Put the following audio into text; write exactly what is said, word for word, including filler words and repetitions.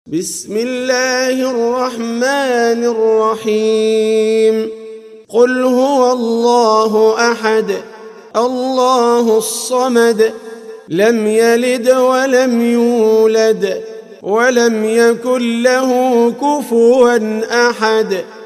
بسم الله الرحمن الرحيم قل هو الله أحد الله الصمد لم يلد ولم يولد ولم يكن له كفوا أحد